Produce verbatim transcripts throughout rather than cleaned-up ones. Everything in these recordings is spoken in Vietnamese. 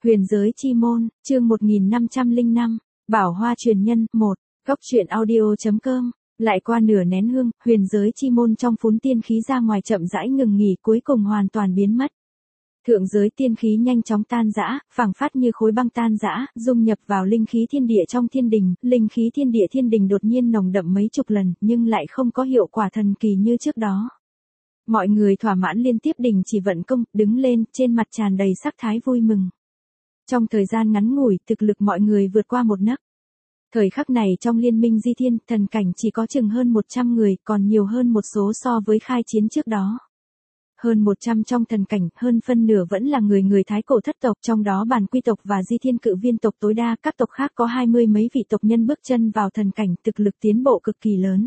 Huyền giới chi môn, chương một nghìn năm trăm lẻ năm, Bảo Hoa truyền nhân, một, góc truyện audio.com. Lại qua nửa nén hương, huyền giới chi môn trong phún tiên khí ra ngoài chậm rãi ngừng nghỉ, cuối cùng hoàn toàn biến mất. Thượng giới tiên khí nhanh chóng tan rã, phảng phát như khối băng tan rã, dung nhập vào linh khí thiên địa trong thiên đình, linh khí thiên địa thiên đình đột nhiên nồng đậm mấy chục lần, nhưng lại không có hiệu quả thần kỳ như trước đó. Mọi người thỏa mãn liên tiếp đình chỉ vận công, đứng lên, trên mặt tràn đầy sắc thái vui mừng. Trong thời gian ngắn ngủi, thực lực mọi người vượt qua một nấc. Thời khắc này trong liên minh di thiên, thần cảnh chỉ có chừng hơn một trăm người, còn nhiều hơn một số so với khai chiến trước đó. Hơn một trăm trong thần cảnh, hơn phân nửa vẫn là người người Thái cổ thất tộc, trong đó bản quy tộc và di thiên cự viên tộc tối đa, các tộc khác có hai mươi mấy vị tộc nhân bước chân vào thần cảnh, thực lực tiến bộ cực kỳ lớn.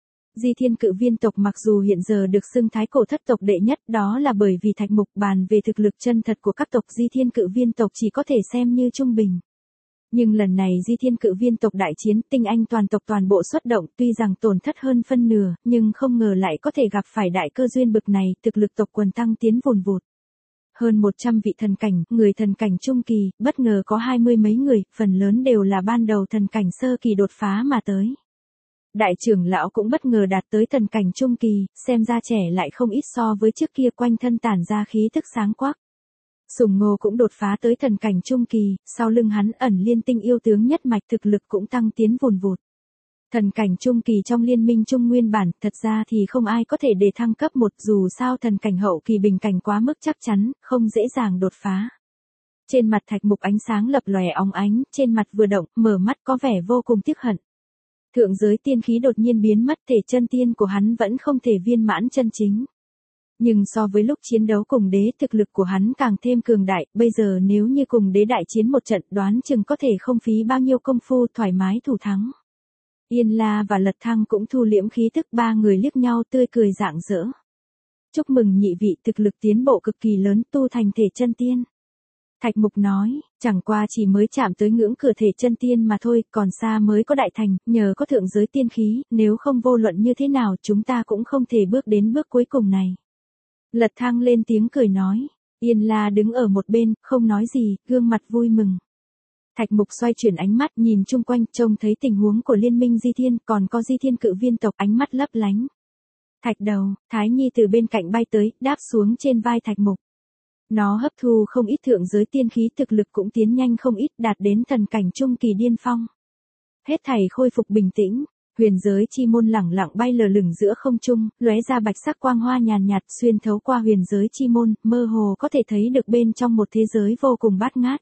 Di thiên cự viên tộc mặc dù hiện giờ được xưng Thái cổ thất tộc đệ nhất, đó là bởi vì Thạch Mục bàn về thực lực chân thật của các tộc di thiên cự viên tộc chỉ có thể xem như trung bình. Nhưng lần này di thiên cự viên tộc đại chiến, tinh anh toàn tộc toàn bộ xuất động, tuy rằng tổn thất hơn phân nửa, nhưng không ngờ lại có thể gặp phải đại cơ duyên bực này, thực lực tộc quần tăng tiến vùn vụt. Hơn một trăm vị thần cảnh, người thần cảnh trung kỳ, bất ngờ có hai mươi mấy người, phần lớn đều là ban đầu thần cảnh sơ kỳ đột phá mà tới. Đại trưởng lão cũng bất ngờ đạt tới thần cảnh trung kỳ, xem ra trẻ lại không ít so với trước kia, quanh thân tản ra khí tức sáng quắc. Sùng Ngô cũng đột phá tới thần cảnh trung kỳ, sau lưng hắn ẩn liên tinh yêu tướng nhất mạch, thực lực cũng tăng tiến vùn vụt. Thần cảnh trung kỳ trong liên minh trung nguyên bản, thật ra thì không ai có thể để thăng cấp một, dù sao thần cảnh hậu kỳ bình cảnh quá mức chắc chắn, không dễ dàng đột phá. Trên mặt Thạch Mục ánh sáng lập lòe óng ánh, trên mặt vừa động, mở mắt có vẻ vô cùng tiếc hận. Thượng giới tiên khí đột nhiên biến mất, thể chân tiên của hắn vẫn không thể viên mãn chân chính. Nhưng so với lúc chiến đấu cùng đế, thực lực của hắn càng thêm cường đại, bây giờ nếu như cùng đế đại chiến một trận, đoán chừng có thể không phí bao nhiêu công phu, thoải mái thủ thắng. Yên La và Lật Thăng cũng thu liễm khí tức, ba người liếc nhau tươi cười rạng rỡ. Chúc mừng nhị vị, thực lực tiến bộ cực kỳ lớn, tu thành thể chân tiên. Thạch Mục nói, chẳng qua chỉ mới chạm tới ngưỡng cửa thể chân tiên mà thôi, còn xa mới có đại thành, nhờ có thượng giới tiên khí, nếu không vô luận như thế nào chúng ta cũng không thể bước đến bước cuối cùng này. Lật Thăng lên tiếng cười nói, Yên La đứng ở một bên, không nói gì, gương mặt vui mừng. Thạch Mục xoay chuyển ánh mắt nhìn chung quanh, trông thấy tình huống của liên minh di thiên, còn có di thiên cự viên tộc, ánh mắt lấp lánh. Thạch Đầu, Thái Nhi từ bên cạnh bay tới, đáp xuống trên vai Thạch Mục. Nó hấp thu không ít thượng giới tiên khí, thực lực cũng tiến nhanh không ít, đạt đến thần cảnh trung kỳ điên phong. Hết thảy khôi phục bình tĩnh, huyền giới chi môn lẳng lặng bay lờ lửng giữa không trung, lóe ra bạch sắc quang hoa nhàn nhạt, xuyên thấu qua huyền giới chi môn, mơ hồ có thể thấy được bên trong một thế giới vô cùng bát ngát.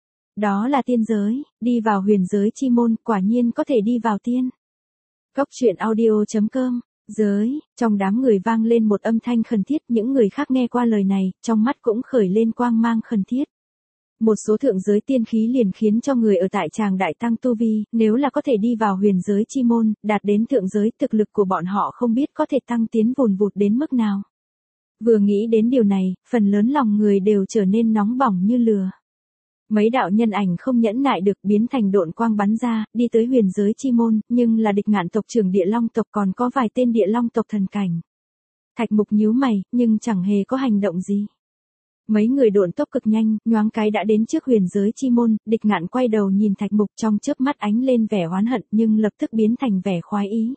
Đó là tiên giới, đi vào huyền giới chi môn, quả nhiên có thể đi vào tiên. Góc truyện audio.com. Giới, trong đám người vang lên một âm thanh khẩn thiết, những người khác nghe qua lời này, trong mắt cũng khởi lên quang mang khẩn thiết. Một số thượng giới tiên khí liền khiến cho người ở tại tràng đại tăng tu vi, nếu là có thể đi vào huyền giới chi môn, đạt đến thượng giới, thực lực của bọn họ không biết có thể tăng tiến vùn vụt đến mức nào. Vừa nghĩ đến điều này, phần lớn lòng người đều trở nên nóng bỏng như lửa. Mấy đạo nhân ảnh không nhẫn nại được, biến thành độn quang bắn ra, đi tới huyền giới chi môn, nhưng là Địch Ngạn tộc trưởng Địa Long tộc, còn có vài tên Địa Long tộc thần cảnh. Thạch Mục nhíu mày, nhưng chẳng hề có hành động gì. Mấy người độn tốc cực nhanh, nhoáng cái đã đến trước huyền giới chi môn, Địch Ngạn quay đầu nhìn Thạch Mục, trong chớp mắt ánh lên vẻ oán hận, nhưng lập tức biến thành vẻ khoái ý.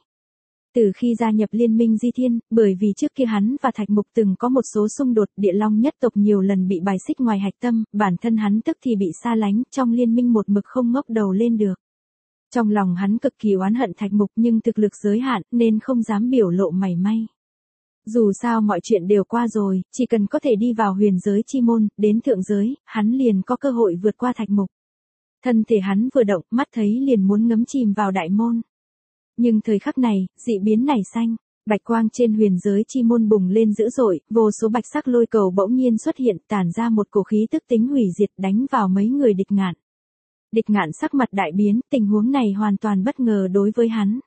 Từ khi gia nhập liên minh di thiên, bởi vì trước kia hắn và Thạch Mục từng có một số xung đột, Địa Long nhất tộc nhiều lần bị bài xích ngoài hạch tâm, bản thân hắn tức thì bị xa lánh, trong liên minh một mực không ngóc đầu lên được. Trong lòng hắn cực kỳ oán hận Thạch Mục, nhưng thực lực giới hạn nên không dám biểu lộ mảy may. Dù sao mọi chuyện đều qua rồi, chỉ cần có thể đi vào huyền giới chi môn, đến thượng giới, hắn liền có cơ hội vượt qua Thạch Mục. Thân thể hắn vừa động, mắt thấy liền muốn ngấm chìm vào đại môn. Nhưng thời khắc này, dị biến nảy xanh, bạch quang trên huyền giới chi môn bùng lên dữ dội, vô số bạch sắc lôi cầu bỗng nhiên xuất hiện, tản ra một cổ khí tức tính hủy diệt, đánh vào mấy người Địch Ngạn. Địch Ngạn sắc mặt đại biến, tình huống này hoàn toàn bất ngờ đối với hắn.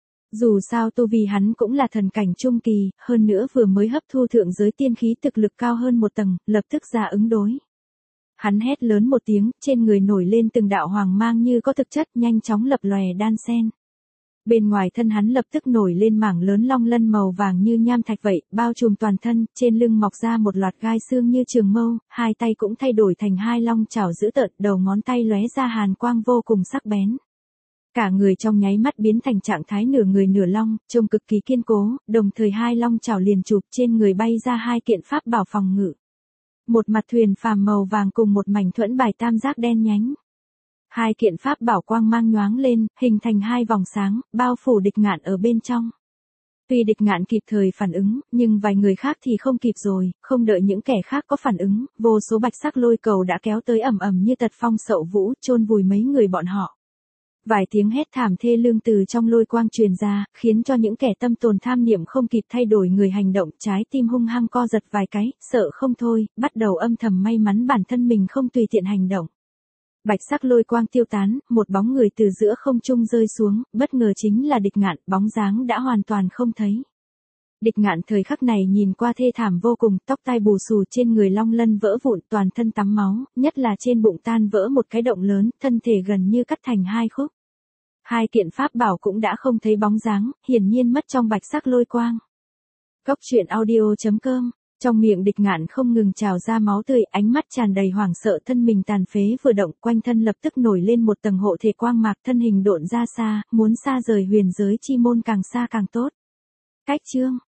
Dù sao tu vi hắn cũng là thần cảnh trung kỳ, hơn nữa vừa mới hấp thu thượng giới tiên khí, thực lực cao hơn một tầng, lập tức ra ứng đối. Hắn hét lớn một tiếng, trên người nổi lên từng đạo hoàng mang như có thực chất, nhanh chóng lập lòe đan sen. Bên ngoài thân hắn lập tức nổi lên mảng lớn long lân màu vàng như nham thạch vậy, bao trùm toàn thân, trên lưng mọc ra một loạt gai xương như trường mâu, hai tay cũng thay đổi thành hai long chảo dữ tợn, đầu ngón tay lóe ra hàn quang vô cùng sắc bén. Cả người trong nháy mắt biến thành trạng thái nửa người nửa long, trông cực kỳ kiên cố, đồng thời hai long chảo liền chụp trên người bay ra hai kiện pháp bảo phòng ngự. Một mặt thuyền phàm màu vàng cùng một mảnh thuẫn bài tam giác đen nhánh. Hai kiện pháp bảo quang mang nhoáng lên, hình thành hai vòng sáng, bao phủ Địch Ngạn ở bên trong. Tuy Địch Ngạn kịp thời phản ứng, nhưng vài người khác thì không kịp rồi, không đợi những kẻ khác có phản ứng, vô số bạch sắc lôi cầu đã kéo tới ầm ầm như tật phong sậu vũ, chôn vùi mấy người bọn họ. Vài tiếng hét thảm thê lương từ trong lôi quang truyền ra, khiến cho những kẻ tâm tồn tham niệm không kịp thay đổi người hành động, trái tim hung hăng co giật vài cái, sợ không thôi, bắt đầu âm thầm may mắn bản thân mình không tùy tiện hành động. Bạch sắc lôi quang tiêu tán, một bóng người từ giữa không trung rơi xuống, bất ngờ chính là Địch Ngạn, bóng dáng đã hoàn toàn không thấy. Địch Ngạn thời khắc này nhìn qua thê thảm vô cùng, tóc tai bù xù trên người long lân vỡ vụn, toàn thân tắm máu, nhất là trên bụng tan vỡ một cái động lớn, thân thể gần như cắt thành hai khúc. Hai kiện pháp bảo cũng đã không thấy bóng dáng, hiển nhiên mất trong bạch sắc lôi quang. Góc truyện audio chấm com. Trong miệng Địch Ngạn không ngừng trào ra máu tươi, ánh mắt tràn đầy hoảng sợ, thân mình tàn phế vừa động, quanh thân lập tức nổi lên một tầng hộ thể quang mạc, thân hình độn ra xa, muốn xa rời huyền giới chi môn càng xa càng tốt. Cách chương